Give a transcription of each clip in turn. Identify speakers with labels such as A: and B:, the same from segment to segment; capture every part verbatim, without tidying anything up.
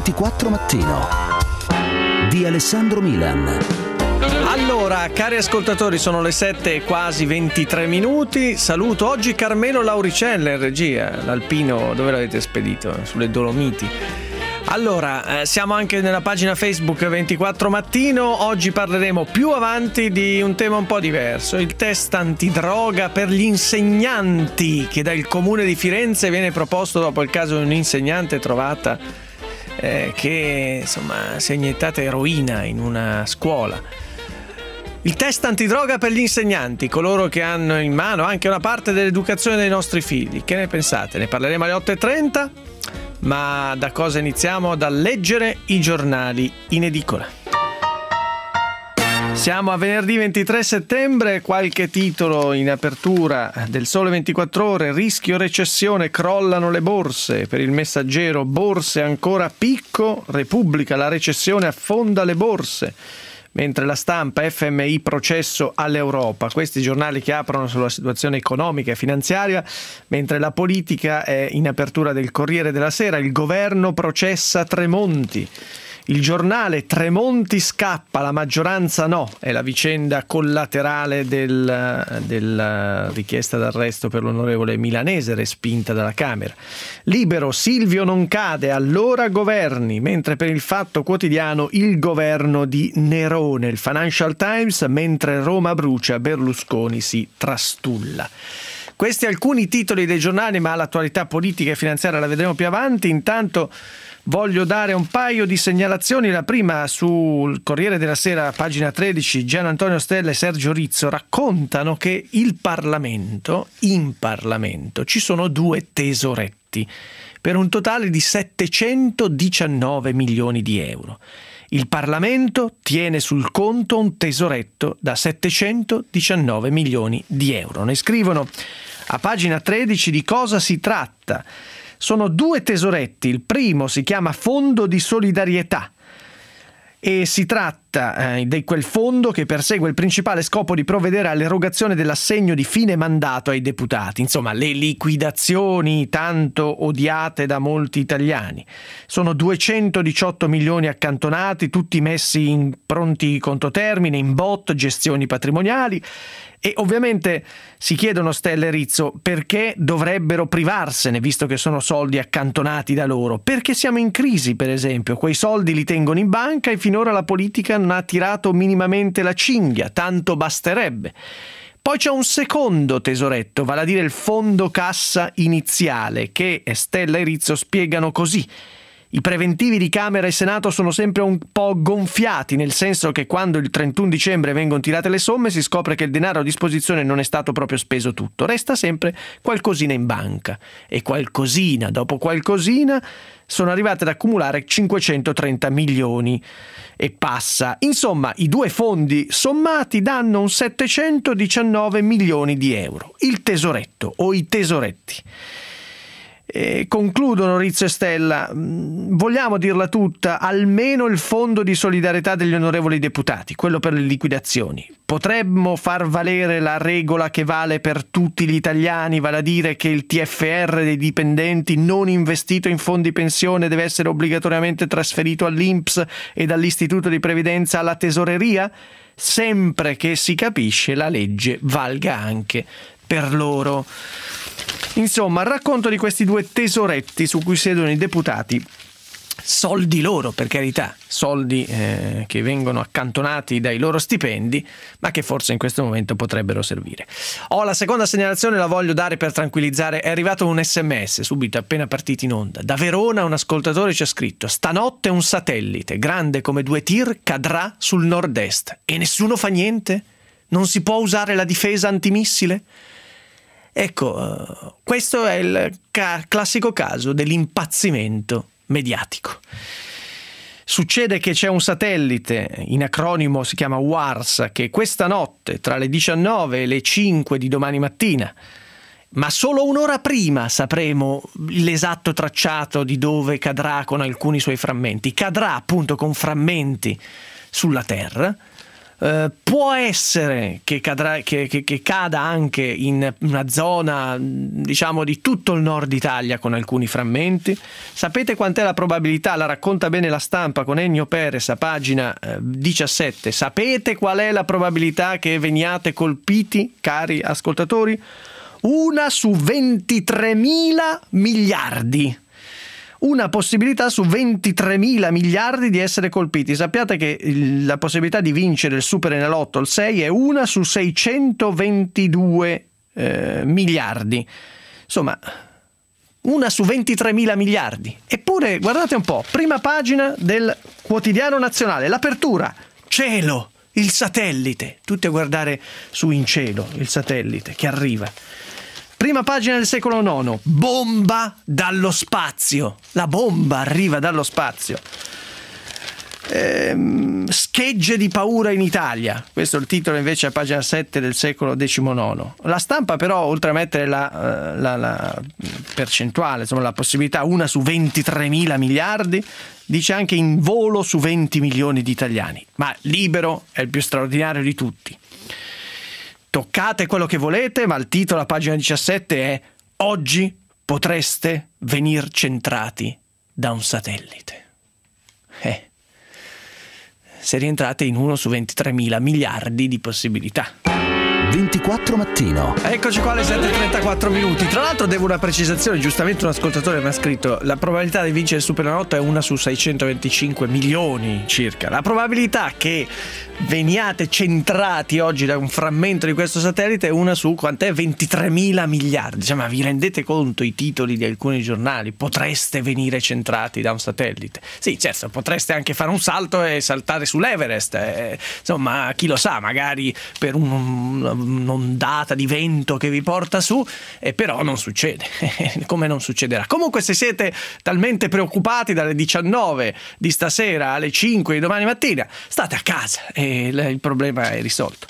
A: ventiquattro Mattino di Alessandro Milan.
B: Allora, cari ascoltatori, sono le sette e quasi ventitré minuti. Saluto oggi Carmelo Lauricella in regia, l'alpino. Dove l'avete spedito? Sulle Dolomiti. Allora, eh, siamo anche nella pagina Facebook ventiquattro Mattino. Oggi parleremo più avanti di un tema un po' diverso, il test antidroga per gli insegnanti, che dal Comune di Firenze viene proposto dopo il caso di un'insegnante trovata eh, che insomma si è iniettata eroina in una scuola. Il test antidroga per gli insegnanti, coloro che hanno in mano anche una parte dell'educazione dei nostri figli. Che ne pensate? Ne parleremo alle otto e trenta. Ma da cosa iniziamo? Dal leggere i giornali in edicola. Siamo a venerdì ventitré settembre, qualche titolo in apertura del Sole ventiquattro Ore: rischio recessione, crollano le borse. Per il Messaggero, borse ancora a picco, Repubblica, la recessione affonda le borse. Mentre La Stampa, F M I processo all'Europa. Questi giornali che aprono sulla situazione economica e finanziaria, mentre la politica è in apertura del Corriere della Sera, il governo processa Tremonti. Il Giornale, Tremonti scappa, la maggioranza no, è la vicenda collaterale del, della richiesta d'arresto per l'onorevole Milanese, respinta dalla Camera. Libero, Silvio non cade, allora governi, mentre per il Fatto Quotidiano il governo di Nerone. Il Financial Times, mentre Roma brucia, Berlusconi si trastulla. Questi alcuni titoli dei giornali, ma l'attualità politica e finanziaria la vedremo più avanti. Intanto voglio dare un paio di segnalazioni. La prima sul Corriere della Sera, pagina tredici, Gian Antonio Stella e Sergio Rizzo raccontano che il Parlamento, in Parlamento, ci sono due tesoretti per un totale di settecentodiciannove milioni di euro. Il Parlamento tiene sul conto un tesoretto da settecentodiciannove milioni di euro. Ne scrivono a pagina tredici di cosa si tratta. Sono due tesoretti, il primo si chiama Fondo di Solidarietà e si tratta eh, di quel fondo che persegue il principale scopo di provvedere all'erogazione dell'assegno di fine mandato ai deputati, insomma le liquidazioni tanto odiate da molti italiani. Sono duecentodiciotto milioni accantonati, tutti messi in pronti contotermine, in bot, gestioni patrimoniali. E ovviamente si chiedono Stella e Rizzo perché dovrebbero privarsene, visto che sono soldi accantonati da loro. Perché siamo in crisi, per esempio. Quei soldi li tengono in banca e finora la politica non ha tirato minimamente la cinghia, tanto basterebbe. Poi c'è un secondo tesoretto, vale a dire il fondo cassa iniziale, che Stella e Rizzo spiegano così. I preventivi di Camera e Senato sono sempre un po' gonfiati, nel senso che quando il trentuno dicembre vengono tirate le somme si scopre che il denaro a disposizione non è stato proprio speso tutto, resta sempre qualcosina in banca e qualcosina dopo qualcosina sono arrivate ad accumulare cinquecentotrenta milioni e passa. Insomma, i due fondi sommati danno un settecentodiciannove milioni di euro. Il tesoretto o i tesoretti. E concludono Rizzo e Stella, vogliamo dirla tutta, almeno il fondo di solidarietà degli onorevoli deputati, quello per le liquidazioni. Potremmo far valere la regola che vale per tutti gli italiani, vale a dire che il T F R dei dipendenti non investito in fondi pensione deve essere obbligatoriamente trasferito all'I N P S e dall'Istituto di Previdenza alla Tesoreria, sempre che si capisce la legge valga anche per loro. Insomma, il racconto di questi due tesoretti su cui siedono i deputati, soldi loro, per carità, soldi eh, che vengono accantonati dai loro stipendi, ma che forse in questo momento potrebbero servire. Oh, la seconda segnalazione la voglio dare per tranquillizzare. È arrivato un sms subito appena partiti in onda. Da Verona un ascoltatore ci ha scritto: stanotte un satellite grande come due tir cadrà sul nord-est e nessuno fa niente? Non si può usare la difesa antimissile? Ecco, questo è il ca- classico caso dell'impazzimento mediatico. Succede che c'è un satellite, in acronimo si chiama WARS, che questa notte tra le diciannove e le cinque di domani mattina, ma solo un'ora prima sapremo l'esatto tracciato di dove cadrà con alcuni suoi frammenti. Cadrà appunto con frammenti sulla Terra, Uh, può essere che, cadrà, che, che, che cada anche in una zona, diciamo, di tutto il nord Italia con alcuni frammenti. Sapete quant'è la probabilità? La racconta bene La Stampa con Ennio Perez a pagina eh, diciassette. Sapete qual è la probabilità che veniate colpiti, cari ascoltatori? Una su ventitremila miliardi. Una possibilità su ventitremila miliardi di essere colpiti. Sappiate che la possibilità di vincere il Super Enalotto, il sei, è una su seicentoventidue eh, miliardi. Insomma, una su ventitremila miliardi. Eppure, guardate un po', prima pagina del Quotidiano Nazionale, l'apertura, cielo, il satellite. Tutti a guardare su in cielo, il satellite che arriva. Prima pagina del Secolo nono, bomba dallo spazio. La bomba arriva dallo spazio. Ehm, schegge di paura in Italia. Questo è il titolo invece a pagina sette del Secolo diciannove. La Stampa però, oltre a mettere la, la, la percentuale, insomma la possibilità una su ventitremila miliardi, dice anche in volo su venti milioni di italiani. Ma Libero è il più straordinario di tutti. Toccate quello che volete, ma il titolo a pagina diciassette è: oggi potreste venir centrati da un satellite. Eh, se rientrate in uno su ventitremila miliardi di possibilità.
A: ventiquattro mattino.
B: Eccoci qua alle sette e trentaquattro minuti. Tra l'altro devo una precisazione, giustamente un ascoltatore mi ha scritto: la probabilità di vincere il Superenalotto è una su seicentoventicinque milioni circa. La probabilità che veniate centrati oggi da un frammento di questo satellite è una su quant'è? ventitremila miliardi. Cioè, ma vi rendete conto i titoli di alcuni giornali? Potreste venire centrati da un satellite. Sì, certo, potreste anche fare un salto e saltare sull'Everest. Eh, insomma, chi lo sa, magari per un un'ondata di vento che vi porta su, e però non succede. Come non succederà? Comunque, se siete talmente preoccupati dalle diciannove di stasera alle cinque di domani mattina, state a casa e il problema è risolto.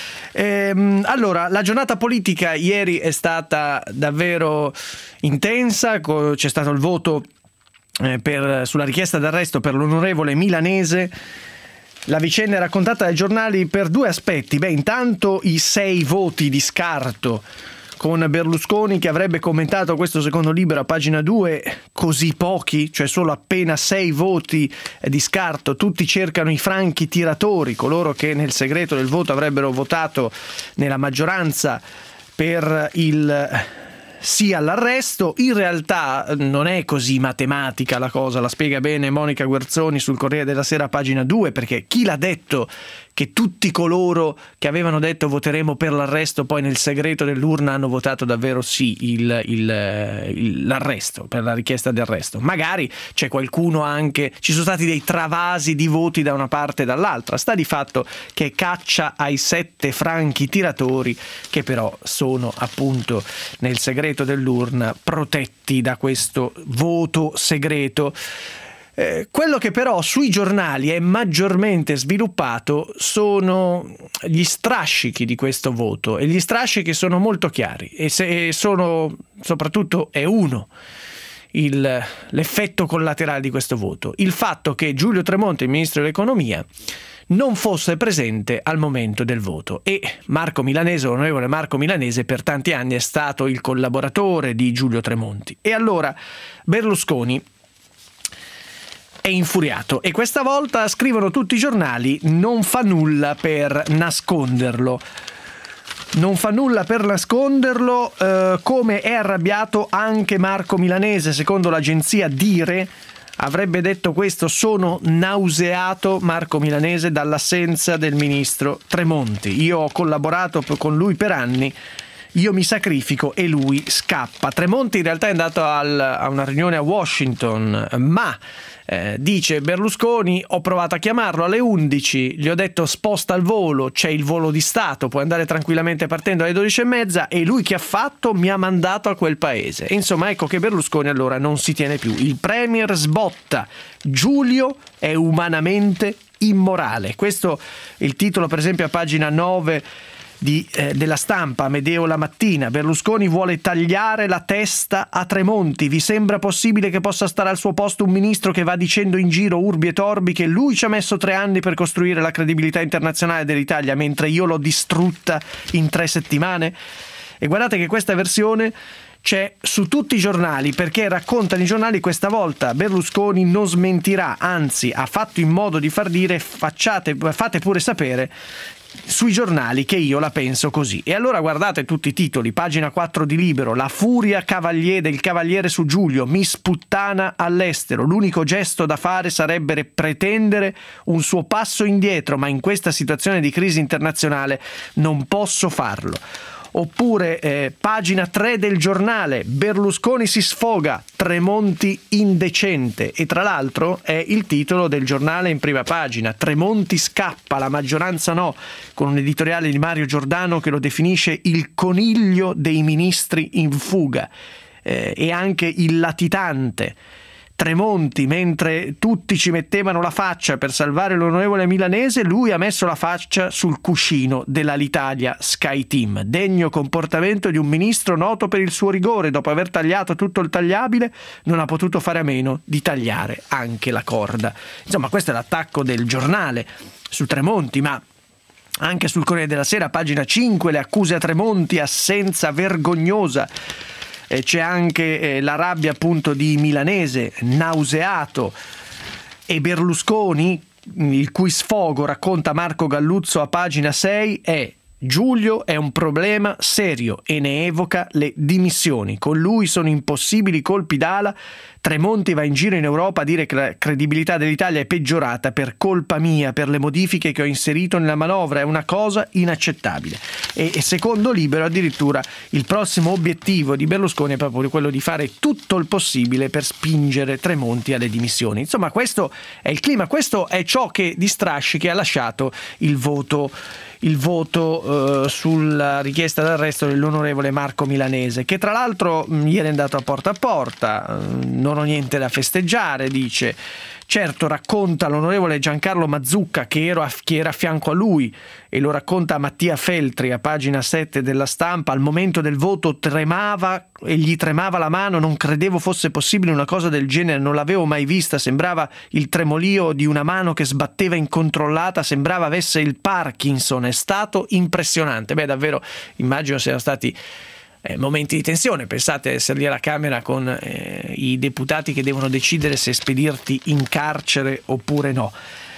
B: Ehm, allora, la giornata politica ieri è stata davvero intensa. C'è stato il voto eh, per, sulla richiesta d'arresto per l'onorevole Milanese. La vicenda è raccontata dai giornali per due aspetti. Beh, intanto i sei voti di scarto, con Berlusconi che avrebbe commentato questo secondo Libero a pagina due: così pochi, cioè solo appena sei voti di scarto. Tutti cercano i franchi tiratori, coloro che nel segreto del voto avrebbero votato nella maggioranza per il sì all'arresto. In realtà non è così matematica la cosa, la spiega bene Monica Guerzoni sul Corriere della Sera, pagina due, perché chi l'ha detto che tutti coloro che avevano detto voteremo per l'arresto poi nel segreto dell'urna hanno votato davvero sì il, il, il, l'arresto, per la richiesta di arresto? Magari c'è qualcuno anche, ci sono stati dei travasi di voti da una parte e dall'altra. Sta di fatto che caccia ai sette franchi tiratori che però sono appunto nel segreto dell'urna protetti da questo voto segreto. Eh, quello che però sui giornali è maggiormente sviluppato sono gli strascichi di questo voto, e gli strascichi sono molto chiari, e se sono soprattutto è uno il, l'effetto collaterale di questo voto: il fatto che Giulio Tremonti, il ministro dell'economia, non fosse presente al momento del voto. E Marco Milanese, l'onorevole Marco Milanese, per tanti anni è stato il collaboratore di Giulio Tremonti. E allora Berlusconi è infuriato, e questa volta, scrivono tutti i giornali, non fa nulla per nasconderlo. Non fa nulla per nasconderlo, eh, come è arrabbiato anche Marco Milanese. Secondo l'agenzia Dire avrebbe detto questo: sono nauseato, Marco Milanese, dall'assenza del ministro Tremonti. Io ho collaborato con lui per anni, io mi sacrifico e lui scappa. Tremonti in realtà è andato al, a una riunione a Washington, ma eh, dice Berlusconi: ho provato a chiamarlo alle undici, gli ho detto sposta il volo, c'è il volo di Stato, puoi andare tranquillamente partendo alle dodici e mezza, e lui che ha fatto? Mi ha mandato a quel paese. E insomma, ecco che Berlusconi allora non si tiene più. Il premier sbotta: Giulio è umanamente immorale. Questo è il titolo, per esempio, a pagina nove di, eh, della Stampa, Amedeo La Mattina. Berlusconi vuole tagliare la testa a Tremonti. Vi sembra possibile che possa stare al suo posto un ministro che va dicendo in giro urbi e torbi che lui ci ha messo tre anni per costruire la credibilità internazionale dell'Italia, mentre io l'ho distrutta in tre settimane? E guardate che questa versione c'è su tutti i giornali, perché raccontano i giornali questa volta Berlusconi non smentirà, anzi ha fatto in modo di far dire facciate, fate pure sapere sui giornali che io la penso così. E allora guardate tutti i titoli, pagina quattro di Libero: la furia cavaliere del Cavaliere su Giulio, Miss Puttana all'estero, l'unico gesto da fare sarebbe pretendere un suo passo indietro, ma in questa situazione di crisi internazionale non posso farlo. Oppure eh, pagina tre del Giornale: Berlusconi si sfoga, Tremonti indecente. E tra l'altro è il titolo del Giornale in prima pagina: Tremonti scappa, la maggioranza no, con un editoriale di Mario Giordano che lo definisce il coniglio dei ministri in fuga, eh, e anche il latitante. Tremonti, mentre tutti ci mettevano la faccia per salvare l'onorevole Milanese, lui ha messo la faccia sul cuscino dell'Alitalia Sky Team. Degno comportamento di un ministro noto per il suo rigore. Dopo aver tagliato tutto il tagliabile, non ha potuto fare a meno di tagliare anche la corda. Insomma, questo è l'attacco del Giornale su Tremonti, ma anche sul Corriere della Sera, pagina cinque, le accuse a Tremonti, assenza vergognosa. E c'è anche eh, la rabbia appunto di Milanese, nauseato, e Berlusconi, il cui sfogo, racconta Marco Galluzzo a pagina sei, è: Giulio è un problema serio, e ne evoca le dimissioni. Con lui sono impossibili colpi d'ala. Tremonti va in giro in Europa a dire che la credibilità dell'Italia è peggiorata per colpa mia, per le modifiche che ho inserito nella manovra. È una cosa inaccettabile. E, e secondo Libero addirittura il prossimo obiettivo di Berlusconi è proprio quello di fare tutto il possibile per spingere Tremonti alle dimissioni. Insomma, questo è il clima, questo è ciò che di strascichi ha lasciato il voto il voto eh, sulla richiesta d'arresto dell'onorevole Marco Milanese, che tra l'altro mh, ieri è andato a porta a porta. Non ho niente da festeggiare, dice. Certo, racconta l'onorevole Giancarlo Mazzucca, che era, che era a fianco a lui, e lo racconta Mattia Feltri a pagina sette della Stampa: al momento del voto tremava e gli tremava la mano, non credevo fosse possibile una cosa del genere, non l'avevo mai vista, sembrava il tremolio di una mano che sbatteva incontrollata, sembrava avesse il Parkinson, è stato impressionante. Beh, davvero, immagino siano stati Eh, momenti di tensione. Pensate di essere lì alla Camera con eh, i deputati che devono decidere se spedirti in carcere oppure no.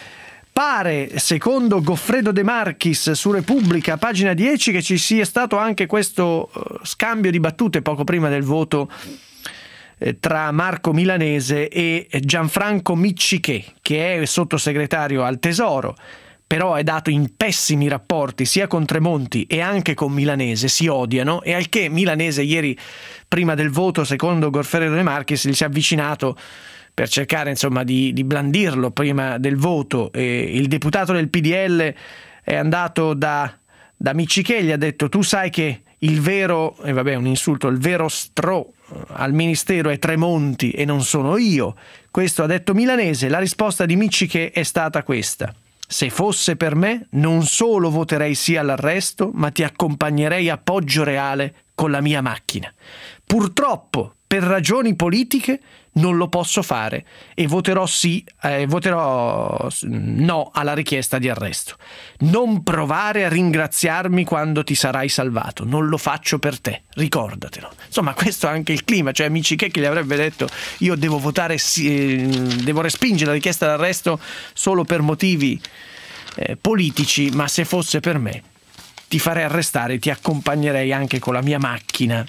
B: Pare, secondo Goffredo De Marchis su Repubblica, pagina dieci, che ci sia stato anche questo uh, scambio di battute poco prima del voto eh, tra Marco Milanese e Gianfranco Miccichè, che è sottosegretario al Tesoro, però è dato in pessimi rapporti sia con Tremonti e anche con Milanese, si odiano, e al che Milanese ieri, prima del voto, secondo Goffredo De Marchis, gli si è avvicinato per cercare insomma di, di blandirlo prima del voto, e il deputato del P D L è andato da, da Miccichè, gli ha detto: tu sai che il vero, e vabbè, un insulto, il vero stro al ministero è Tremonti e non sono io. Questo ha detto Milanese. La risposta di Miccichè è stata questa: se fosse per me, non solo voterei sì all'arresto, ma ti accompagnerei a Poggioreale con la mia macchina. Purtroppo, per ragioni politiche, non lo posso fare e voterò sì, eh, voterò no alla richiesta di arresto. Non provare a ringraziarmi quando ti sarai salvato, non lo faccio per te, ricordatelo. Insomma, questo è anche il clima, cioè Miccichè che gli avrebbe detto: io devo votare sì, eh, devo respingere la richiesta d'arresto solo per motivi eh, politici, ma se fosse per me ti farei arrestare, ti accompagnerei anche con la mia macchina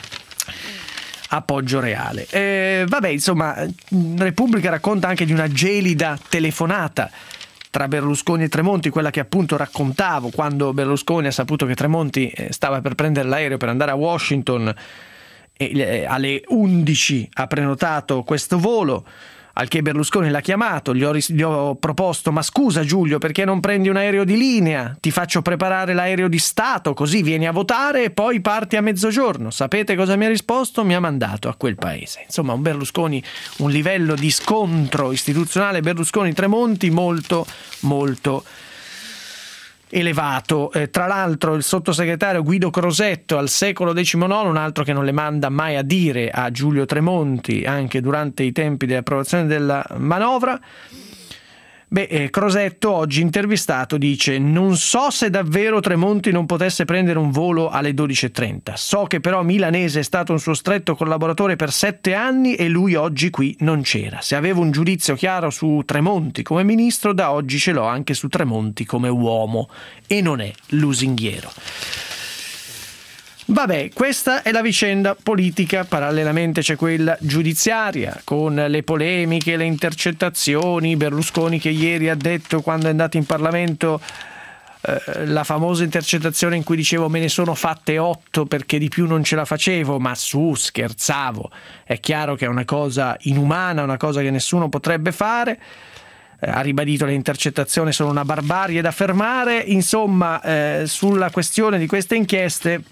B: a Poggioreale. Eh, vabbè, insomma, Repubblica racconta anche di una gelida telefonata tra Berlusconi e Tremonti, quella che appunto raccontavo, quando Berlusconi ha saputo che Tremonti stava per prendere l'aereo per andare a Washington, e alle undici ha prenotato questo volo, al che Berlusconi l'ha chiamato, gli ho, gli ho proposto: ma scusa Giulio, perché non prendi un aereo di linea? Ti faccio preparare l'aereo di Stato, così vieni a votare e poi parti a mezzogiorno. Sapete cosa mi ha risposto? Mi ha mandato a quel paese. Insomma, un Berlusconi, un livello di scontro istituzionale Berlusconi-Tremonti molto molto elevato. Eh, tra l'altro il sottosegretario Guido Crosetto, al secolo diciannove, un altro che non le manda mai a dire a Giulio Tremonti anche durante i tempi dell'approvazione della manovra. Beh, eh, Crosetto oggi intervistato dice: non so se davvero Tremonti non potesse prendere un volo alle dodici e trenta, so che però Milanese è stato un suo stretto collaboratore per sette anni e lui oggi qui non c'era. Se avevo un giudizio chiaro su Tremonti come ministro, da oggi ce l'ho anche su Tremonti come uomo, e non è lusinghiero. Vabbè, questa è la vicenda politica, parallelamente c'è quella giudiziaria, con le polemiche, le intercettazioni, Berlusconi che ieri ha detto, quando è andato in Parlamento, eh, la famosa intercettazione in cui dicevo me ne sono fatte otto perché di più non ce la facevo, ma su, scherzavo, è chiaro che è una cosa inumana, una cosa che nessuno potrebbe fare. Ha ribadito le intercettazioni sono una barbarie da fermare. Insomma, eh, sulla questione di queste inchieste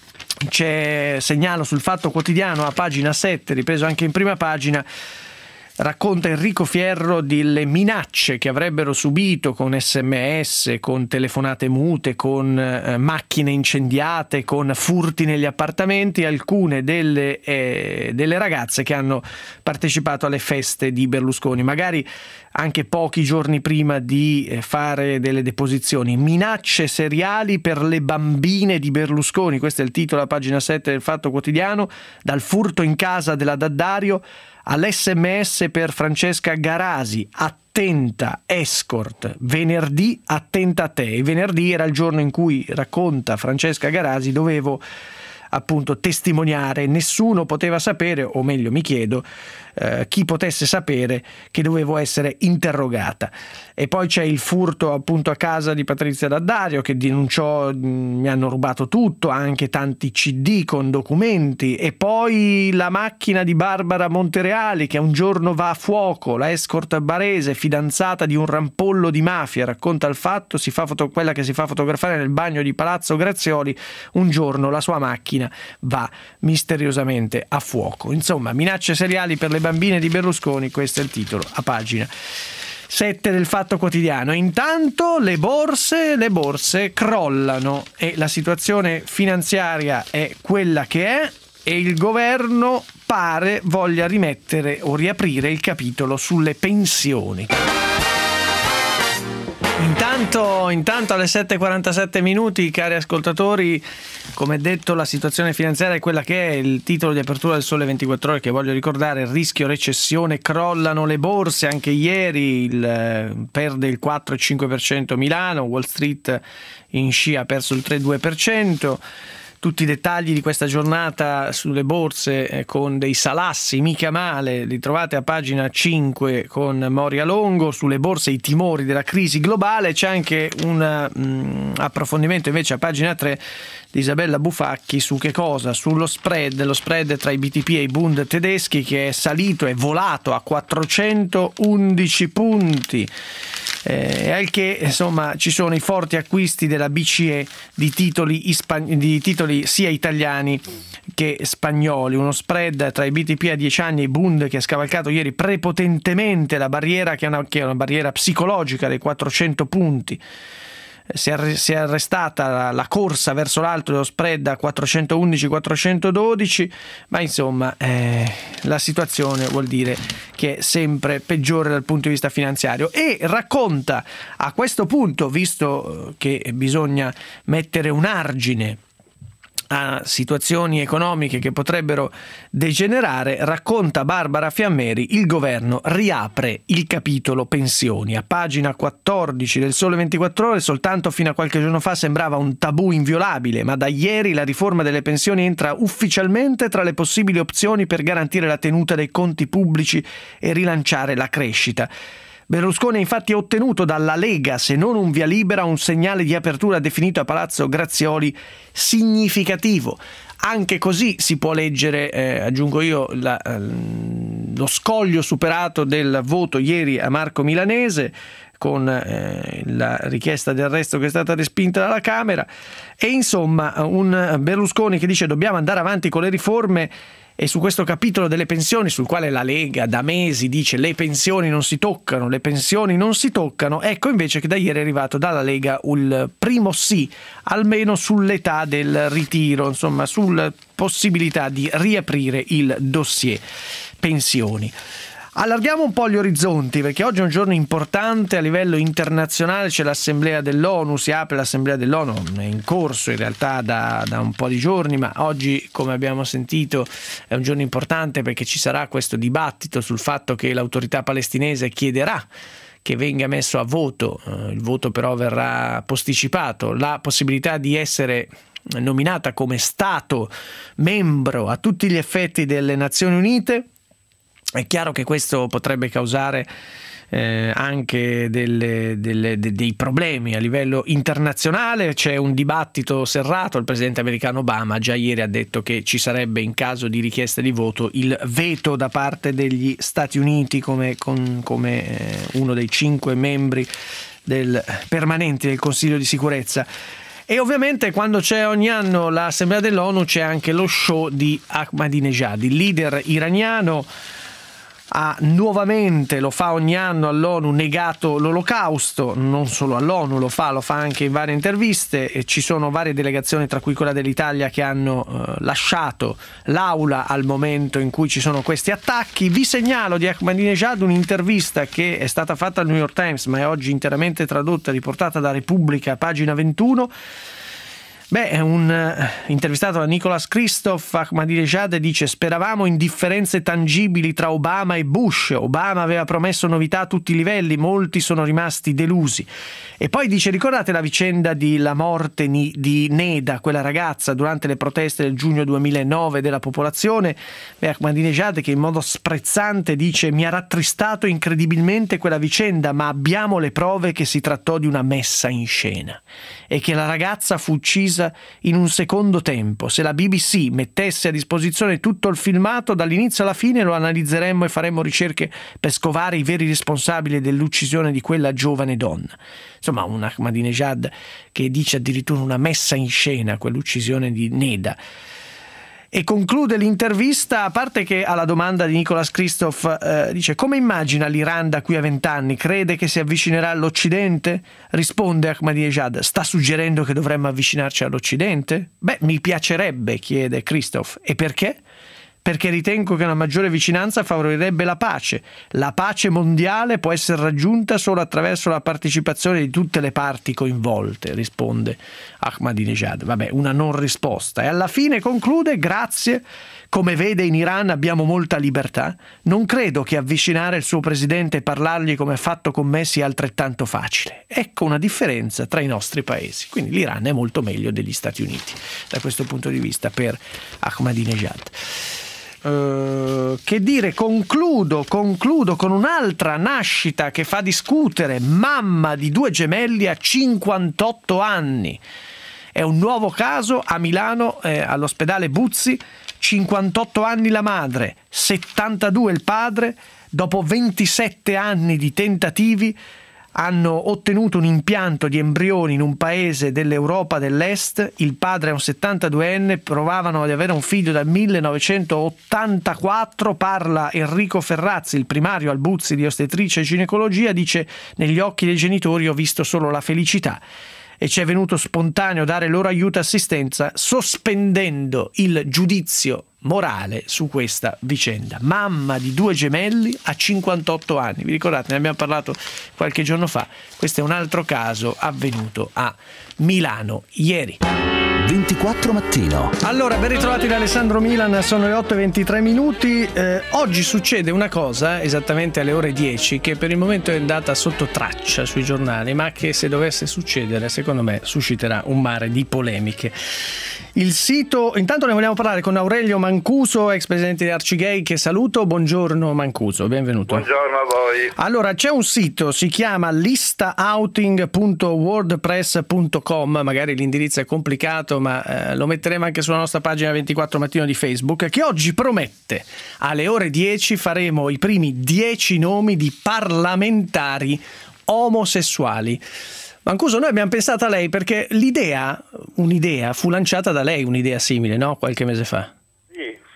B: c'è, segnalo sul Fatto Quotidiano a pagina sette, ripreso anche in prima pagina, racconta Enrico Fierro delle minacce che avrebbero subito con sms, con telefonate mute, con eh, macchine incendiate, con furti negli appartamenti, alcune delle, eh, delle ragazze che hanno partecipato alle feste di Berlusconi, magari anche pochi giorni prima di eh, fare delle deposizioni. Minacce seriali per le bambine di Berlusconi, questo è il titolo a pagina sette del Fatto Quotidiano, dal furto in casa della D'Addario all'sms per Francesca Garasi: attenta, escort, venerdì attenta a te. E venerdì era il giorno in cui, racconta Francesca Garasi, dovevo appunto testimoniare, nessuno poteva sapere, o meglio mi chiedo eh, chi potesse sapere che dovevo essere interrogata. E poi c'è il furto appunto a casa di Patrizia D'Addario, che denunciò mh, mi hanno rubato tutto, anche tanti cd con documenti. E poi la macchina di Barbara Montereali che un giorno va a fuoco, la escort barese, fidanzata di un rampollo di mafia, racconta il Fatto, si fa foto- quella che si fa fotografare nel bagno di Palazzo Grazioli, un giorno la sua macchina va misteriosamente a fuoco. Insomma, minacce seriali per le bambine di Berlusconi, questo è il titolo a pagina sette del Fatto Quotidiano. Intanto le borse, le borse crollano e la situazione finanziaria è quella che è, e il governo pare voglia rimettere o riaprire il capitolo sulle pensioni. Intanto, intanto alle sette e quarantasette minuti, cari ascoltatori, come detto la situazione finanziaria è quella che è, il titolo di apertura del Sole ventiquattro Ore che voglio ricordare: rischio recessione, crollano le borse. Anche ieri il, eh, perde il quattro virgola cinque per cento Milano, Wall Street in scia ha perso il tre virgola due per cento. Tutti i dettagli di questa giornata sulle borse eh, con dei salassi mica male li trovate a pagina cinque con Moria Longo. Sulle borse i timori della crisi globale. C'è anche un mh, approfondimento invece a pagina tre di Isabella Bufacchi su che cosa? Sullo spread, lo spread tra i B T P e i Bund tedeschi che è salito, è volato a quattrocentoundici punti. Eh, al che insomma ci sono i forti acquisti della B C E di titoli, ispa- di titoli sia italiani che spagnoli. Uno spread tra i B T P a dieci anni e i Bund che ha scavalcato ieri prepotentemente la barriera, che è una, che è una barriera psicologica dei quattrocento punti. Si è, si è arrestata la, la corsa verso l'alto dello spread a quattrocentoundici quattrocentododici, ma insomma eh, la situazione vuol dire che è sempre peggiore dal punto di vista finanziario. E racconta a questo punto, visto che bisogna mettere un argine a situazioni economiche che potrebbero degenerare, racconta Barbara Fiammeri, il governo riapre il capitolo pensioni. A pagina quattordici del Sole ventiquattro Ore, soltanto fino a qualche giorno fa sembrava un tabù inviolabile, ma da ieri la riforma delle pensioni entra ufficialmente tra le possibili opzioni per garantire la tenuta dei conti pubblici e rilanciare la crescita. Berlusconi ha infatti ottenuto dalla Lega, se non un via libera, un segnale di apertura definito a Palazzo Grazioli significativo. Anche così si può leggere, eh, aggiungo io, la, eh, lo scoglio superato del voto ieri a Marco Milanese, con eh, la richiesta di arresto che è stata respinta dalla Camera, e insomma un Berlusconi che dice dobbiamo andare avanti con le riforme E su questo capitolo delle pensioni, sul quale la Lega da mesi dice le pensioni non si toccano, le pensioni non si toccano, ecco invece che da ieri è arrivato dalla Lega il primo sì, almeno sull'età del ritiro, insomma sulla possibilità di riaprire il dossier pensioni. Allarghiamo un po' gli orizzonti, perché oggi è un giorno importante a livello internazionale, c'è l'assemblea dell'ONU, si apre l'assemblea dell'ONU, è in corso in realtà da, da un po' di giorni, ma oggi, come abbiamo sentito, è un giorno importante perché ci sarà questo dibattito sul fatto che l'autorità palestinese chiederà che venga messo a voto, il voto però verrà posticipato, la possibilità di essere nominata come Stato membro a tutti gli effetti delle Nazioni Unite. È chiaro che questo potrebbe causare eh, anche delle, delle, de, dei problemi a livello internazionale. C'è un dibattito serrato, il presidente americano Obama già ieri ha detto che ci sarebbe in caso di richiesta di voto il veto da parte degli Stati Uniti come, con, come eh, uno dei cinque membri del, permanenti del Consiglio di sicurezza. E ovviamente quando c'è ogni anno l'assemblea dell'ONU c'è anche lo show di Ahmadinejad, il leader iraniano. Ha nuovamente, lo fa ogni anno all'ONU, negato l'olocausto, non solo all'ONU lo fa, lo fa anche in varie interviste, e ci sono varie delegazioni, tra cui quella dell'Italia, che hanno eh, lasciato l'aula al momento in cui ci sono questi attacchi. Vi segnalo di Ahmadinejad un'intervista che è stata fatta al New York Times, ma è oggi interamente tradotta e riportata da Repubblica, pagina ventuno. Beh, è un uh, intervistato da Nicholas Kristof. Ahmadinejad dice: speravamo in differenze tangibili tra Obama e Bush. Obama aveva promesso novità a tutti i livelli, molti sono rimasti delusi. E poi dice: ricordate la vicenda di la morte ni- di Neda, quella ragazza, durante le proteste del giugno duemilanove della popolazione? Beh, Ahmadinejad, che in modo sprezzante dice: mi ha rattristato incredibilmente quella vicenda, ma abbiamo le prove che si trattò di una messa in scena e che la ragazza fu uccisa in un secondo tempo. Se la B B C mettesse a disposizione tutto il filmato dall'inizio alla fine, lo analizzeremmo e faremmo ricerche per scovare i veri responsabili dell'uccisione di quella giovane donna. Insomma, un Ahmadinejad che dice addirittura una messa in scena, quell'uccisione di Neda. E conclude l'intervista, a parte che alla domanda di Nicholas Kristof eh, dice: come immagina l'Iran da qui a vent'anni? Crede che si avvicinerà all'Occidente? Risponde Ahmadinejad: sta suggerendo che dovremmo avvicinarci all'Occidente? Beh, mi piacerebbe, chiede Kristof. E perché? Perché ritengo che una maggiore vicinanza favorirebbe la pace. La pace mondiale può essere raggiunta solo attraverso la partecipazione di tutte le parti coinvolte, risponde Ahmadinejad. Vabbè, una non risposta. E alla fine conclude: grazie. Come vede, in Iran abbiamo molta libertà. Non credo che avvicinare il suo presidente e parlargli come ha fatto con me sia altrettanto facile. Ecco una differenza tra i nostri paesi. Quindi l'Iran è molto meglio degli Stati Uniti da questo punto di vista per Ahmadinejad. Uh, che dire, concludo, concludo con un'altra nascita che fa discutere. Mamma di due gemelli a cinquantotto anni. È un nuovo caso a Milano, eh, all'ospedale Buzzi. cinquantotto anni la madre, settantadue il padre. Dopo ventisette anni di tentativi hanno ottenuto un impianto di embrioni in un paese dell'Europa dell'Est. Il padre è un settantaduenne, provavano ad avere un figlio dal millenovecentottantaquattro. Parla Enrico Ferrazzi, il primario al Buzzi di ostetricia e ginecologia, dice: negli occhi dei genitori ho visto solo la felicità e ci è venuto spontaneo dare loro aiuto e assistenza, sospendendo il giudizio morale su questa vicenda. Mamma di due gemelli a cinquantotto anni. Vi ricordate, ne abbiamo parlato qualche giorno fa. Questo è un altro caso avvenuto a Milano ieri.
A: ventiquattro mattino.
B: Allora, ben ritrovati da Alessandro Milan, sono le otto e ventitré minuti. Eh, oggi succede una cosa esattamente alle ore dieci che per il momento è andata sotto traccia sui giornali, ma che se dovesse succedere, secondo me, susciterà un mare di polemiche. Il sito, intanto ne vogliamo parlare con Aurelio Mancuso, ex presidente di Arcigay, che saluto. Buongiorno Mancuso, benvenuto.
C: Buongiorno a voi.
B: Allora, c'è un sito, si chiama listaouting punto wordpress punto com, magari l'indirizzo è complicato, ma eh, lo metteremo anche sulla nostra pagina ventiquattro mattino di Facebook, che oggi promette alle ore dieci faremo i primi dieci nomi di parlamentari omosessuali. Mancuso, noi abbiamo pensato a lei perché l'idea, un'idea, fu lanciata da lei, un'idea simile, no? Qualche mese fa.
C: Sì, fu lanciata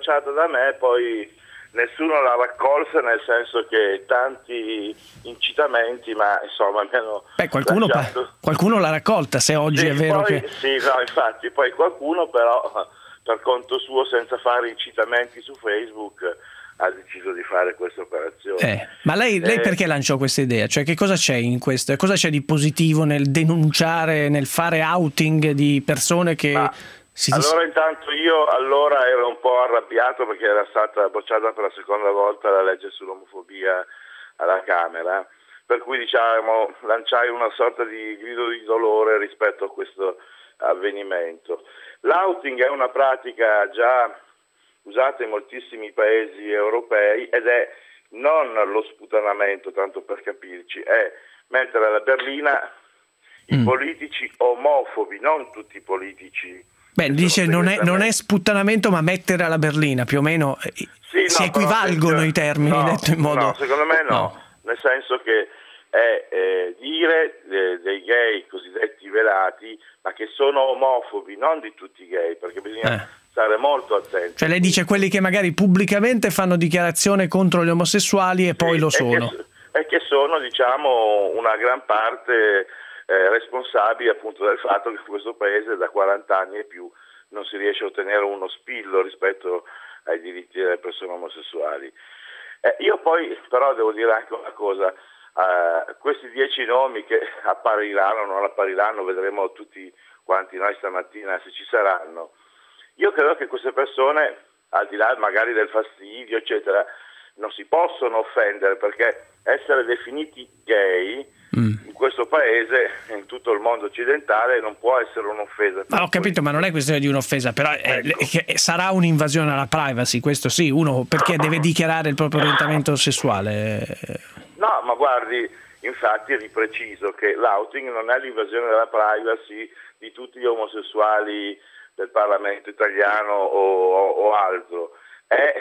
C: lanciata da me, poi nessuno la raccolse, nel senso che tanti incitamenti, ma insomma almeno
B: Beh, qualcuno,
C: lasciato...
B: pa- qualcuno l'ha raccolta, se oggi
C: sì,
B: è vero
C: poi,
B: che...
C: Sì, no, infatti, poi qualcuno però per conto suo, senza fare incitamenti su Facebook, ha deciso di fare questa operazione.
B: Eh, ma lei, lei
C: Eh,
B: perché lanciò questa idea? Cioè, che cosa c'è in questo? Cosa c'è di positivo nel denunciare, nel fare outing di persone che
C: ma
B: si...
C: allora intanto io allora ero un po' arrabbiato perché era stata bocciata per la seconda volta la legge sull'omofobia alla Camera, per cui diciamo lanciai una sorta di grido di dolore rispetto a questo avvenimento. L'outing è una pratica già usata in moltissimi paesi europei ed è non lo sputanamento, tanto per capirci, è mettere alla berlina i
B: Mm.
C: politici omofobi, non tutti i politici.
B: Beh,
C: che
B: dice
C: sono
B: non è, non è
C: segretamente-
B: sputtanamento, ma mettere alla berlina, più o meno eh,
C: Sì,
B: si
C: no,
B: equivalgono
C: però,
B: i termini,
C: no,
B: detto in modo...
C: no, secondo me no, nel senso che è eh, dire eh, dei gay cosiddetti velati, ma che sono omofobi, non di tutti i gay, perché bisogna
B: Eh.
C: stare molto attenti.
B: Cioè lei dice quelli che magari pubblicamente fanno dichiarazione contro gli omosessuali e poi
C: Sì,
B: lo
C: e
B: sono.
C: che, e che sono, diciamo, una gran parte eh, responsabili appunto del fatto che in questo paese da quaranta anni e più non si riesce a ottenere uno spillo rispetto ai diritti delle persone omosessuali. Eh, io poi però devo dire anche una cosa, eh, questi dieci nomi che appariranno o non appariranno, vedremo tutti quanti noi stamattina se ci saranno. Io credo che queste persone, al di là magari del fastidio, eccetera, non si possono offendere, perché essere definiti gay mm. in questo paese, in tutto il mondo occidentale, non può essere un'offesa.
B: Ma ho capito, ma non è questione di un'offesa, però è,
C: Ecco.
B: che sarà un'invasione alla privacy, questo sì, uno perché deve dichiarare il proprio orientamento sessuale.
C: No, ma guardi, infatti ripreciso che l'outing non è l'invasione della privacy di tutti gli omosessuali del Parlamento italiano o, o, o altro, è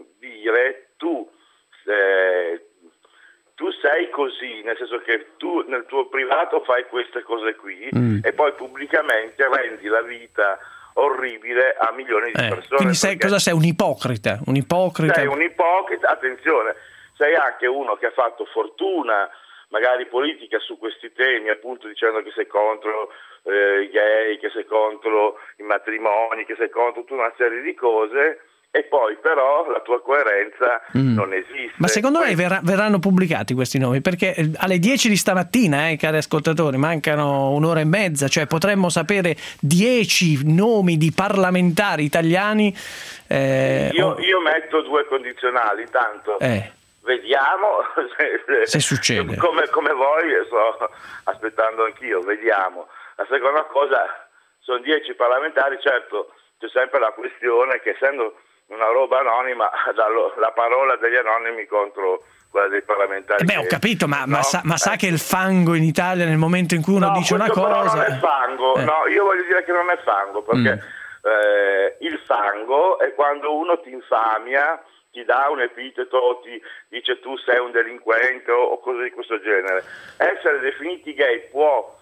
C: dire tu, eh, tu sei così, nel senso che tu nel tuo privato fai queste cose qui mm. e poi pubblicamente rendi la vita orribile a milioni di
B: eh,
C: persone.
B: Quindi sei, cosa sei? Un ipocrita? Un ipocrita?
C: Sei un ipocrita, attenzione, sei anche uno che ha fatto fortuna magari politica su questi temi, appunto dicendo che sei contro eh, i gay, che sei contro i matrimoni, che sei contro tutta una serie di cose, e poi però la tua coerenza mm. non esiste.
B: Ma secondo
C: poi...
B: lei verrà, verranno pubblicati questi nomi? Perché alle dieci di stamattina, eh, cari ascoltatori, mancano un'ora e mezza, cioè potremmo sapere dieci nomi di parlamentari italiani. Eh,
C: io, io metto due condizionali, tanto...
B: Eh.
C: Vediamo se,
B: se succede.
C: Come, come voi, sto aspettando anch'io, vediamo. La seconda cosa, sono dieci parlamentari, certo c'è sempre la questione che essendo una roba anonima, la parola degli anonimi contro quella dei parlamentari.
B: Eh beh, ho capito, ma, no? ma, sa, ma sa che il fango in Italia nel momento in cui uno
C: no,
B: dice una cosa...
C: No, non è fango, eh. no, io voglio dire che non è fango, perché mm. eh, il fango è quando uno ti infamia, ti dà un epiteto, ti dice tu sei un delinquente o, o cose di questo genere. Essere definiti gay può,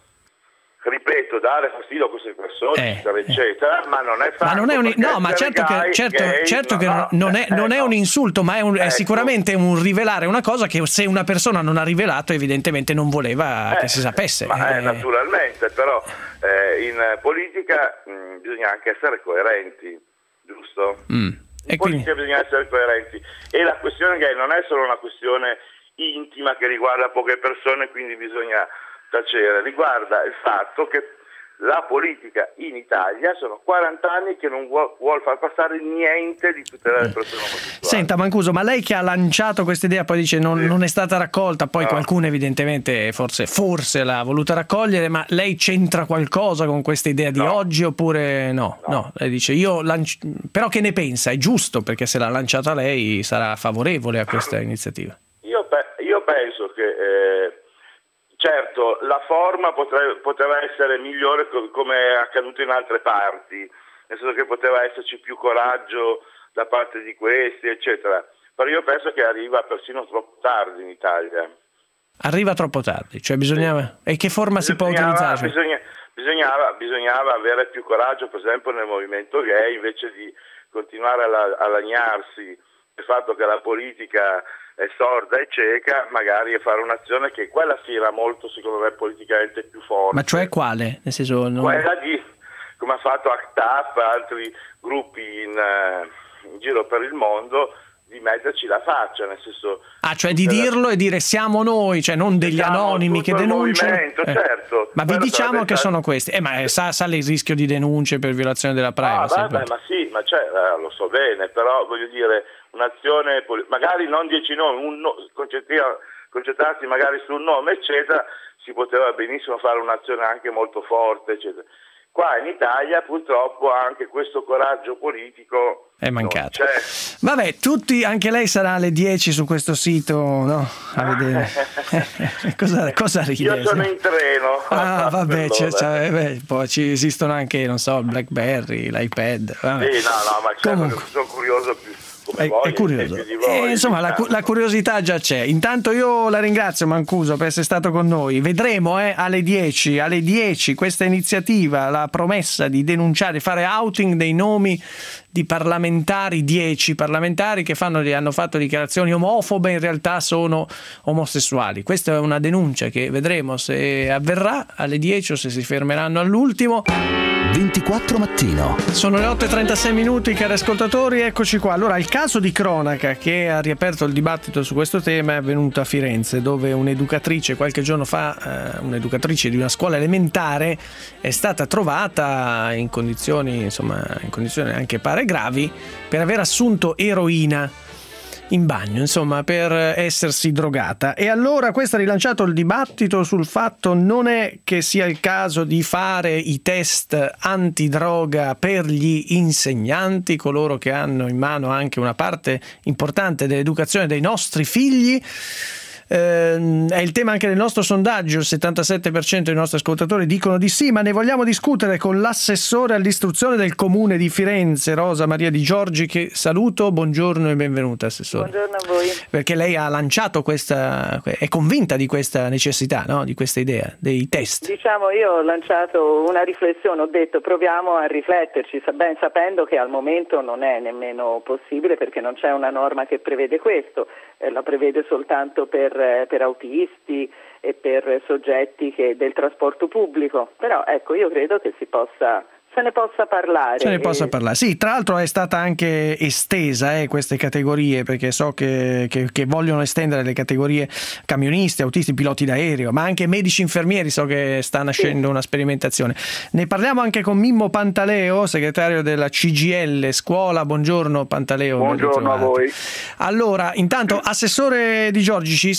C: ripeto, dare fastidio a queste persone,
B: eh,
C: eccetera, eccetera, ma non è
B: ma non è un, no, ma certo
C: gay,
B: che, certo,
C: gay,
B: certo
C: no,
B: che
C: no,
B: non, è, non
C: eh,
B: è
C: no.
B: un insulto, ma è, un, è
C: ecco.
B: sicuramente un rivelare una cosa che se una persona non ha rivelato evidentemente non voleva
C: eh,
B: che si sapesse.
C: Ma
B: eh.
C: eh, naturalmente, però eh, in politica mh, bisogna anche essere coerenti, giusto?
B: Mm.
C: In politica quindi... bisogna essere coerenti, e la questione gay non è solo una questione intima che riguarda poche persone, quindi bisogna tacere, riguarda il fatto che la politica in Italia sono quaranta anni che non vuol, vuol far passare niente di tutte le persone omosessuali.
B: Senta Mancuso, ma lei che ha lanciato questa idea poi dice non, sì. non è stata raccolta, poi no. qualcuno evidentemente forse, forse l'ha voluta raccogliere, ma lei c'entra qualcosa con questa idea di
C: no.
B: oggi oppure no? no? No, lei dice io lanci... però che ne pensa? È giusto, perché se l'ha lanciata lei sarà favorevole a questa iniziativa.
C: Io, pe- io penso che eh, certo, la forma potre, poteva essere migliore co- come è accaduto in altre parti, nel senso che poteva esserci più coraggio da parte di questi, eccetera. Però io penso che arriva persino troppo tardi in Italia.
B: Arriva troppo tardi, cioè bisognava... E che forma si può utilizzare?
C: Bisogna, bisognava, bisognava avere più coraggio, per esempio nel movimento gay, invece di continuare a, a lagnarsi il fatto che la politica è sorda e cieca, magari a fare un'azione che quella sì era molto, secondo me, politicamente più forte.
B: Ma cioè quale? Nel senso, no...
C: Quella di, come ha fatto A C T A P, altri gruppi in, in giro per il mondo, di metterci la faccia, nel senso...
B: Ah, cioè di dirlo e dire siamo noi, cioè non degli
C: diciamo,
B: anonimi che denunciano.
C: Eh. Certo.
B: Ma vi diciamo che sono questi. Eh, ma sa, sale il rischio di denunce per violazione della privacy.
C: Ah, vabbè, ma sì, ma cioè, eh, lo so bene, però voglio dire, un'azione, magari non dieci nomi, un no, concentrarsi magari su un nome, eccetera, si poteva benissimo fare un'azione anche molto forte, eccetera. Qua in Italia purtroppo anche questo coraggio politico
B: è mancato. Vabbè, tutti, anche lei sarà alle dieci su questo sito, no? A vedere. cosa, cosa ride?
C: Io sono in treno.
B: Ah, vabbè, c'è, c'è, beh, poi ci esistono anche, non so, il BlackBerry, l'iPad. Vabbè.
C: Sì, no, no, ma certo, sono curioso più.
B: È,
C: voi,
B: è curioso.
C: Di voi,
B: eh, insomma, la, la curiosità già c'è. Intanto io la ringrazio, Mancuso, per essere stato con noi. Vedremo eh, alle dieci, alle dieci questa iniziativa, la promessa di denunciare, fare outing dei nomi di parlamentari, dieci parlamentari che fanno, hanno fatto dichiarazioni omofobe, in realtà sono omosessuali. Questa è una denuncia che vedremo se avverrà alle dieci o se si fermeranno all'ultimo.
A: ventiquattro mattino.
B: Sono le otto e trentasei minuti, cari ascoltatori, eccoci qua. Allora, il caso di cronaca che ha riaperto il dibattito su questo tema è avvenuto a Firenze, dove un'educatrice qualche giorno fa, eh, un'educatrice di una scuola elementare è stata trovata in condizioni, insomma, in condizioni anche pare gravi, per aver assunto eroina in bagno, insomma, per essersi drogata. E allora questo ha rilanciato il dibattito sul fatto non è che sia il caso di fare i test antidroga per gli insegnanti, coloro che hanno in mano anche una parte importante dell'educazione dei nostri figli. Eh, è il tema anche del nostro sondaggio, il settantasette per cento dei nostri ascoltatori dicono di sì, ma ne vogliamo discutere con l'assessore all'istruzione del comune di Firenze, Rosa Maria Di Giorgi, che saluto. Buongiorno e benvenuta, assessore.
D: Buongiorno a voi.
B: Perché lei ha lanciato questa, è convinta di questa necessità, no? Di questa idea dei test.
D: Diciamo, io ho lanciato una riflessione, ho detto proviamo a rifletterci, ben sapendo che al momento non è nemmeno possibile, perché non c'è una norma che prevede questo, eh, la prevede soltanto per per autisti e per soggetti che, del trasporto pubblico, però ecco, io credo che si possa se ne possa parlare.
B: Se ne possa parlare. Sì, tra l'altro è stata anche estesa eh, queste categorie, perché so che, che, che vogliono estendere le categorie camionisti, autisti, piloti d'aereo, ma anche medici, infermieri, so che sta nascendo sì. una sperimentazione. Ne parliamo anche con Mimmo Pantaleo, segretario della C G I L Scuola. Buongiorno Pantaleo.
E: Buongiorno a voi.
B: Allora, intanto, assessore Di Giorgi, ci,